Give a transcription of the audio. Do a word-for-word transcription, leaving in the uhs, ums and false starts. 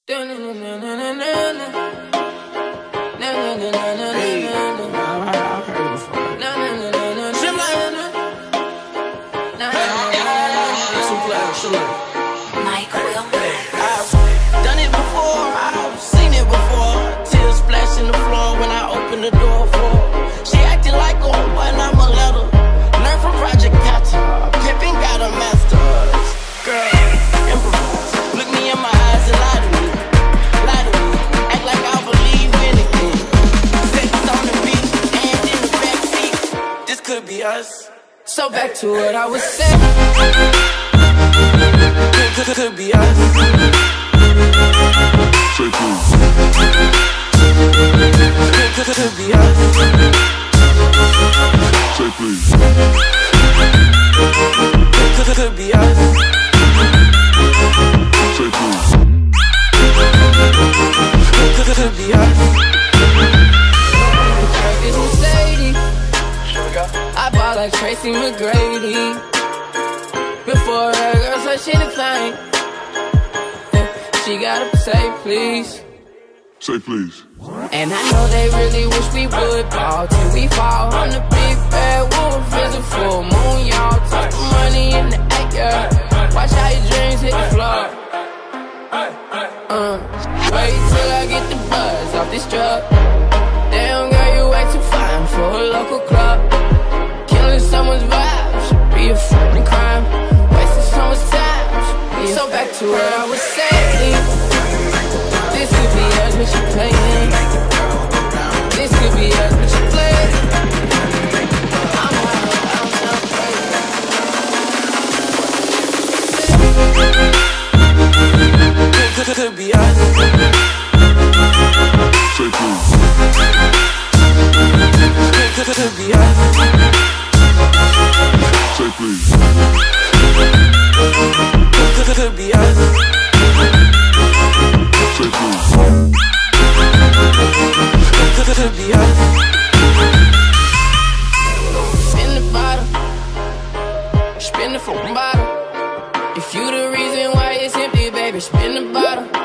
Mike Will. I've done it before, I've seen it before. Tears splashing the floor when I open the door for her. She acting like a boy and I'm a letter. Learn from Project Gotcha. Pippin got a master's. Girl, improvise. Look me in my eyes and lie to me. Lie to me. Act like I believe anything. Sex on the beach and in the backseat. This could be us. So back to what I was saying. Could, could be us. Say please. Could, could, could be us. Say please. Could, could, could be us. Say please. Could, could, could be us. It's Mercedes. I bought like Tracy McGrady. Before that girl said she the thing, yeah, she gotta say please. Say please. And I know they really wish we would ball till we fall. I'm the big bad wolf, it's a full moon, y'all. Talk money in the air, watch how your dreams hit the floor. Uh, wait till I get the buzz off this drug. Damn girl, you way too fine for a local club. Killing someone's vibe should be a fucking crime. So back to what I was saying. This could be us when she playing. This could be us when she playing. I'm wild, I'm so crazy. Could, could be us. Say please. Could, could, could be us. Say please. Could, could be us. Say please. Could, could be us. Spin the bottle. Spin the fucking bottle. If you the reason why it's empty, baby, spin the bottle.